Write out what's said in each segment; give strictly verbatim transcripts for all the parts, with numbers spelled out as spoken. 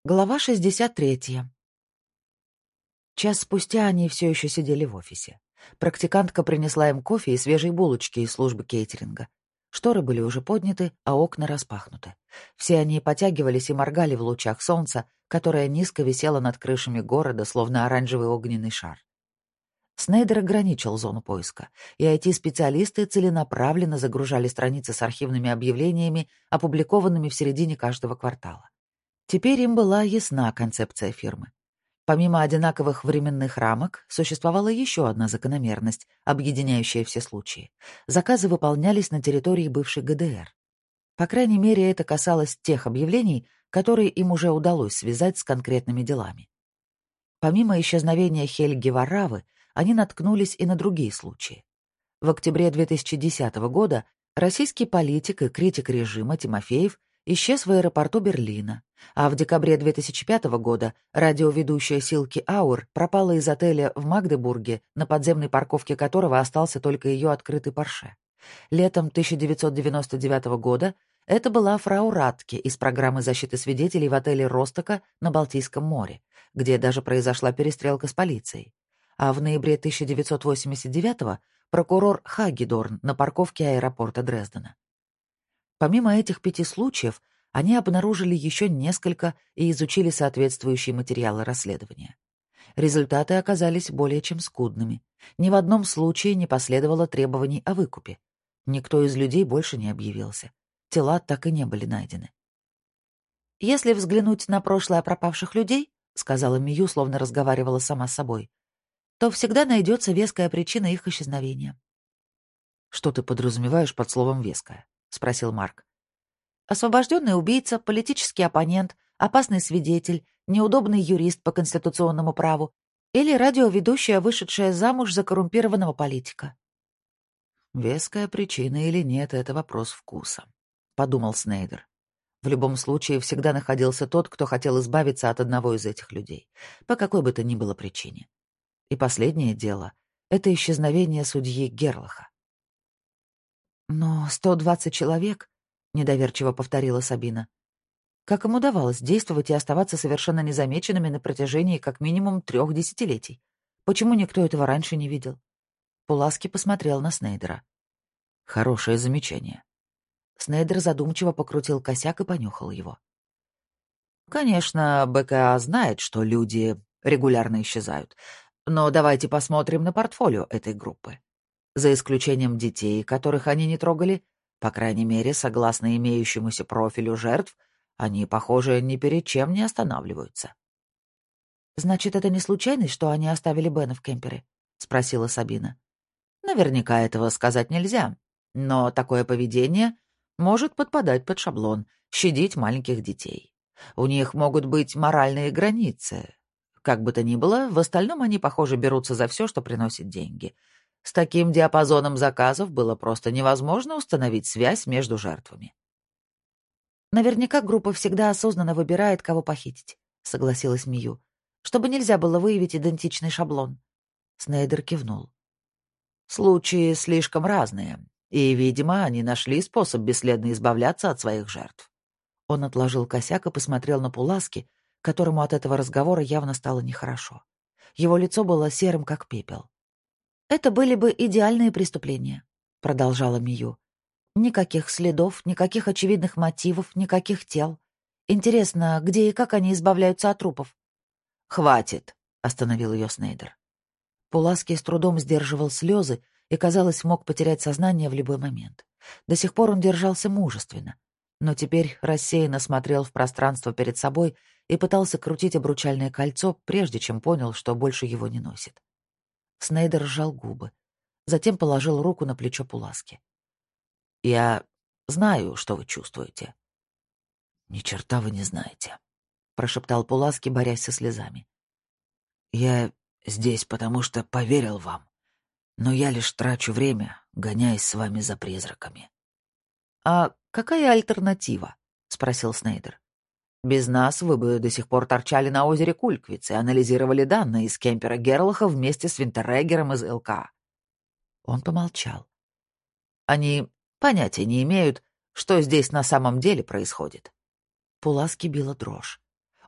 Глава шестьдесят третья. Час спустя они все еще сидели в офисе. Практикантка принесла им кофе и свежие булочки из службы кейтеринга. Шторы были уже подняты, а окна распахнуты. Все они потягивались и моргали в лучах солнца, которое низко висело над крышами города, словно оранжевый огненный шар. Снейдер ограничил зону поиска, и ай ти-специалисты целенаправленно загружали страницы с архивными объявлениями, опубликованными в середине каждого квартала. Теперь им была ясна концепция фирмы. Помимо одинаковых временных рамок, существовала еще одна закономерность, объединяющая все случаи. Заказы выполнялись на территории бывшей гэ дэ эр. По крайней мере, это касалось тех объявлений, которые им уже удалось связать с конкретными делами. Помимо исчезновения Хельги Варавы, они наткнулись и на другие случаи. В октябре две тысячи десятого года российский политик и критик режима Тимофеев исчез в аэропорту Берлина, а в декабре две тысячи пятого года радиоведущая Силки Ауэр пропала из отеля в Магдебурге, на подземной парковке которого остался только ее открытый Порше. Летом тысяча девятьсот девяносто девятого года это была фрау Радке из программы защиты свидетелей в отеле «Ростока» на Балтийском море, где даже произошла перестрелка с полицией. А в ноябре тысяча девятьсот восемьдесят девятого прокурор Хагедорн на парковке аэропорта Дрездена. Помимо этих пяти случаев, они обнаружили еще несколько и изучили соответствующие материалы расследования. Результаты оказались более чем скудными. Ни в одном случае не последовало требований о выкупе. Никто из людей больше не объявился. Тела так и не были найдены. «Если взглянуть на прошлое пропавших людей, — сказала Мию, словно разговаривала сама с собой, — то всегда найдется веская причина их исчезновения». «Что ты подразумеваешь под словом «веская»?» — спросил Марк. «Освобожденный убийца, политический оппонент, опасный свидетель, неудобный юрист по конституционному праву или радиоведущая, вышедшая замуж за коррумпированного политика». «Веская причина или нет — это вопрос вкуса», — подумал Снейдер. В любом случае, всегда находился тот, кто хотел избавиться от одного из этих людей, по какой бы то ни было причине. И последнее дело — это исчезновение судьи Герлаха. «Но сто двадцать человек», — недоверчиво повторила Сабина. «Как им удавалось действовать и оставаться совершенно незамеченными на протяжении как минимум трех десятилетий? Почему никто этого раньше не видел?» Пуласки посмотрел на Снейдера. «Хорошее замечание». Снейдер задумчиво покрутил косяк и понюхал его. «Конечно, бэ ка а знает, что люди регулярно исчезают, но давайте посмотрим на портфолио этой группы. За исключением детей, которых они не трогали, по крайней мере, согласно имеющемуся профилю жертв, они, похоже, ни перед чем не останавливаются». «Значит, это не случайность, что они оставили Бена в кемпере?» — спросила Сабина. «Наверняка этого сказать нельзя, но такое поведение может подпадать под шаблон, щадить маленьких детей. У них могут быть моральные границы. Как бы то ни было, в остальном они, похоже, берутся за все, что приносит деньги. С таким диапазоном заказов было просто невозможно установить связь между жертвами». «Наверняка группа всегда осознанно выбирает, кого похитить», — согласилась Мию, «чтобы нельзя было выявить идентичный шаблон». Снейдер кивнул. «Случаи слишком разные, и, видимо, они нашли способ бесследно избавляться от своих жертв». Он отложил косяк и посмотрел на Пуласки, которому от этого разговора явно стало нехорошо. Его лицо было серым, как пепел. «Это были бы идеальные преступления», — продолжала Мию. «Никаких следов, никаких очевидных мотивов, никаких тел. Интересно, где и как они избавляются от трупов?» «Хватит», — остановил ее Снейдер. Пуласки с трудом сдерживал слезы и, казалось, мог потерять сознание в любой момент. До сих пор он держался мужественно, но теперь рассеянно смотрел в пространство перед собой и пытался крутить обручальное кольцо, прежде чем понял, что больше его не носит. Снейдер сжал губы, затем положил руку на плечо Пуласки. «Я знаю, что вы чувствуете». «Ни черта вы не знаете», — прошептал Пуласки, борясь со слезами. «Я здесь, потому что поверил вам, но я лишь трачу время, гоняясь с вами за призраками». «А какая альтернатива?» — спросил Снейдер. «Без нас вы бы до сих пор торчали на озере Кульквиц и анализировали данные из кемпера Герлаха вместе с Винтеррегером из эл ка». Он помолчал. «Они понятия не имеют, что здесь на самом деле происходит». Пуласки била дрожь.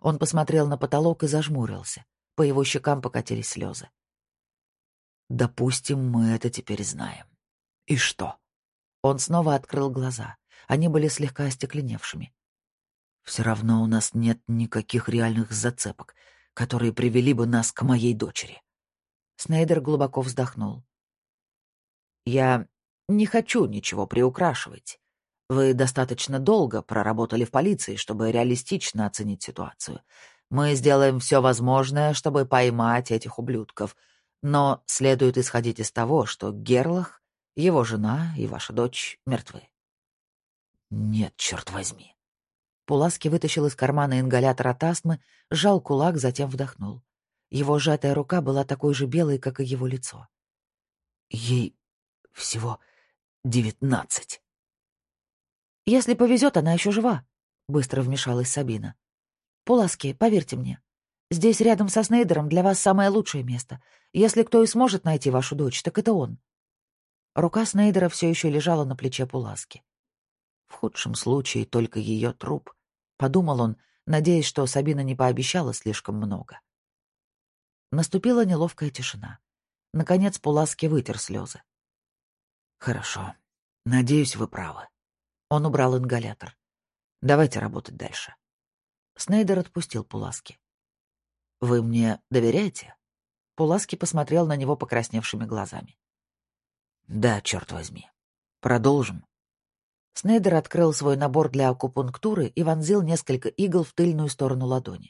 Он посмотрел на потолок и зажмурился. По его щекам покатились слезы. «Допустим, мы это теперь знаем. И что?» Он снова открыл глаза. Они были слегка остекленевшими. «Все равно у нас нет никаких реальных зацепок, которые привели бы нас к моей дочери». Снейдер глубоко вздохнул. «Я не хочу ничего приукрашивать. Вы достаточно долго проработали в полиции, чтобы реалистично оценить ситуацию. Мы сделаем все возможное, чтобы поймать этих ублюдков, но следует исходить из того, что Герлах, его жена и ваша дочь мертвы». «Нет, черт возьми». Пуласки вытащил из кармана ингалятор от астмы, сжал кулак, затем вдохнул. Его сжатая рука была такой же белой, как и его лицо. «Ей всего девятнадцать». «Если повезет, она еще жива», — быстро вмешалась Сабина. «Пуласки, поверьте мне, здесь рядом со Снейдером для вас самое лучшее место. Если кто и сможет найти вашу дочь, так это он». Рука Снейдера все еще лежала на плече Пуласки. В худшем случае только ее труп, — подумал он, надеясь, что Сабина не пообещала слишком много. Наступила неловкая тишина. Наконец Пуласки вытер слезы. «Хорошо. Надеюсь, вы правы». Он убрал ингалятор. «Давайте работать дальше». Снейдер отпустил Пуласки. «Вы мне доверяете?» Пуласки посмотрел на него покрасневшими глазами. «Да, черт возьми. Продолжим». Снейдер открыл свой набор для акупунктуры и вонзил несколько игл в тыльную сторону ладони.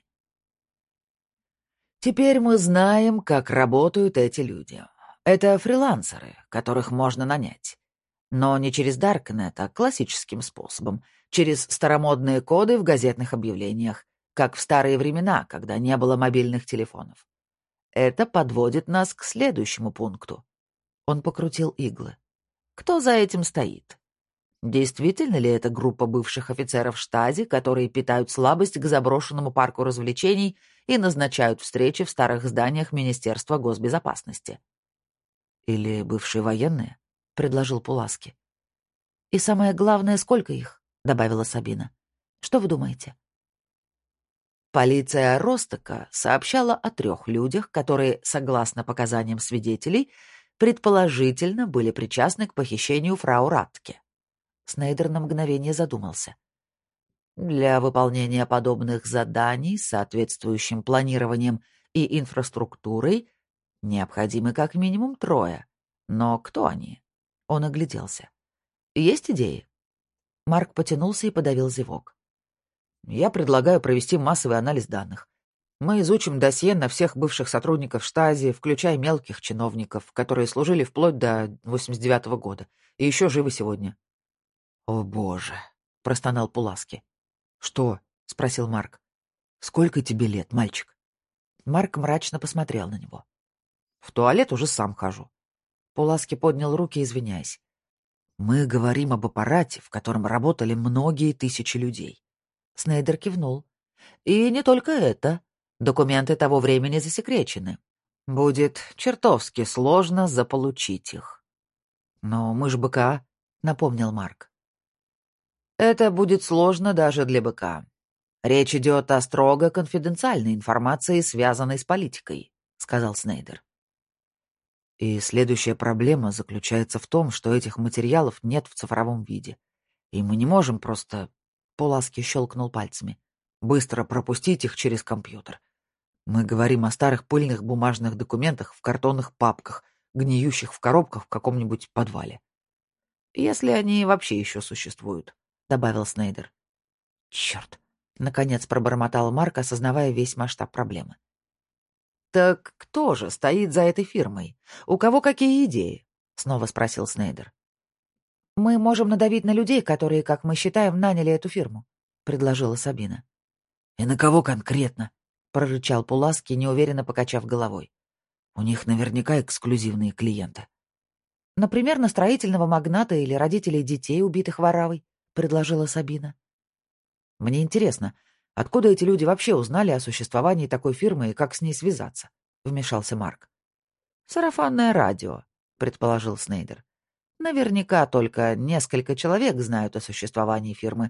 «Теперь мы знаем, как работают эти люди. Это фрилансеры, которых можно нанять. Но не через Даркнет, а классическим способом, через старомодные коды в газетных объявлениях, как в старые времена, когда не было мобильных телефонов. Это подводит нас к следующему пункту». Он покрутил иглы. «Кто за этим стоит? Действительно ли это группа бывших офицеров штази, которые питают слабость к заброшенному парку развлечений и назначают встречи в старых зданиях Министерства госбезопасности?» «Или бывшие военные?» — предложил Пуласки. «И самое главное, сколько их?» — добавила Сабина. «Что вы думаете?» Полиция Ростока сообщала о трех людях, которые, согласно показаниям свидетелей, предположительно были причастны к похищению фрау Ратке. Снейдер на мгновение задумался. Для выполнения подобных заданий с соответствующим планированием и инфраструктурой необходимы как минимум трое. Но кто они? Он огляделся. Есть идеи? Марк потянулся и подавил зевок. Я предлагаю провести массовый анализ данных. Мы изучим досье на всех бывших сотрудников штази, включая мелких чиновников, которые служили вплоть до восемьдесят девятого года и еще живы сегодня. «О, боже!» — простонал Пуласки. «Что?» — спросил Марк. «Сколько тебе лет, мальчик?» Марк мрачно посмотрел на него. «В туалет уже сам хожу». Пуласки поднял руки, извиняясь. «Мы говорим об аппарате, в котором работали многие тысячи людей». Снейдер кивнул. «И не только это. Документы того времени засекречены. Будет чертовски сложно заполучить их». «Но мы ж БК», — напомнил Марк. «Это будет сложно даже для БК. Речь идет о строго конфиденциальной информации, связанной с политикой», — сказал Снейдер. «И следующая проблема заключается в том, что этих материалов нет в цифровом виде. И мы не можем просто...» — Пуласки щелкнул пальцами. «Быстро пропустить их через компьютер. Мы говорим о старых пыльных бумажных документах в картонных папках, гниющих в коробках в каком-нибудь подвале. Если они вообще еще существуют», — добавил Снейдер. «Черт!» — наконец пробормотал Марк, осознавая весь масштаб проблемы. «Так кто же стоит за этой фирмой? У кого какие идеи?» — снова спросил Снейдер. «Мы можем надавить на людей, которые, как мы считаем, наняли эту фирму», — предложила Сабина. «И на кого конкретно?» — прорычал Пуласки, неуверенно покачав головой. «У них наверняка эксклюзивные клиенты». «Например, на строительного магната или родителей детей, убитых воравой», — предложила Сабина. «Мне интересно, откуда эти люди вообще узнали о существовании такой фирмы и как с ней связаться?» — вмешался Марк. «Сарафанное радио», — предположил Снейдер. «Наверняка только несколько человек знают о существовании фирмы,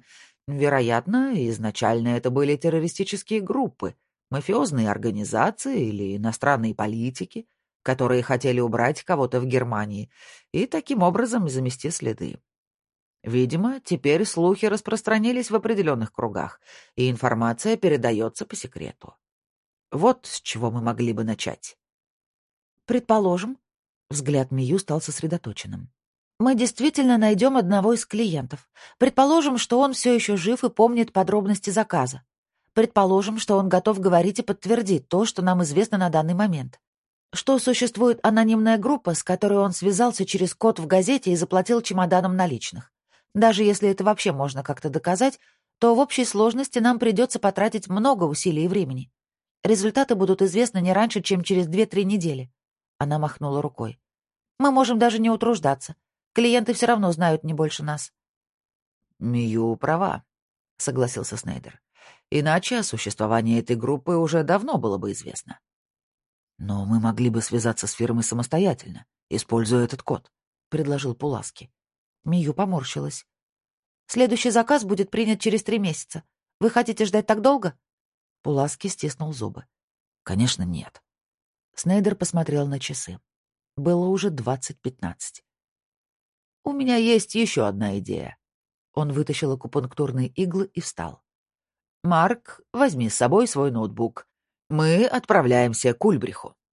Вероятно, изначально это были террористические группы, мафиозные организации или иностранные политики, которые хотели убрать кого-то в Германии и таким образом замести следы. Видимо, теперь слухи распространились в определенных кругах, и информация передается по секрету. Вот с чего мы могли бы начать. Предположим, взгляд Мию стал сосредоточенным. Мы действительно найдем одного из клиентов. Предположим, что он все еще жив и помнит подробности заказа. Предположим, что он готов говорить и подтвердить то, что нам известно на данный момент. Что существует анонимная группа, с которой он связался через код в газете и заплатил чемоданом наличных. Даже если это вообще можно как-то доказать, то в общей сложности нам придется потратить много усилий и времени. Результаты будут известны не раньше, чем через две-три недели. Она махнула рукой. Мы можем даже не утруждаться. Клиенты все равно знают не больше нас. «Мию права», — согласился Снейдер. «Иначе о существовании этой группы уже давно было бы известно». «Но мы могли бы связаться с фирмой самостоятельно, используя этот код», — предложил Пуласки. Мию поморщилась. «Следующий заказ будет принят через три месяца. Вы хотите ждать так долго?» Пуласки стиснул зубы. «Конечно, нет». Снейдер посмотрел на часы. Было уже двадцать пятнадцать. «У меня есть еще одна идея». Он вытащил акупунктурные иглы и встал. «Марк, возьми с собой свой ноутбук. Мы отправляемся к Ульбриху».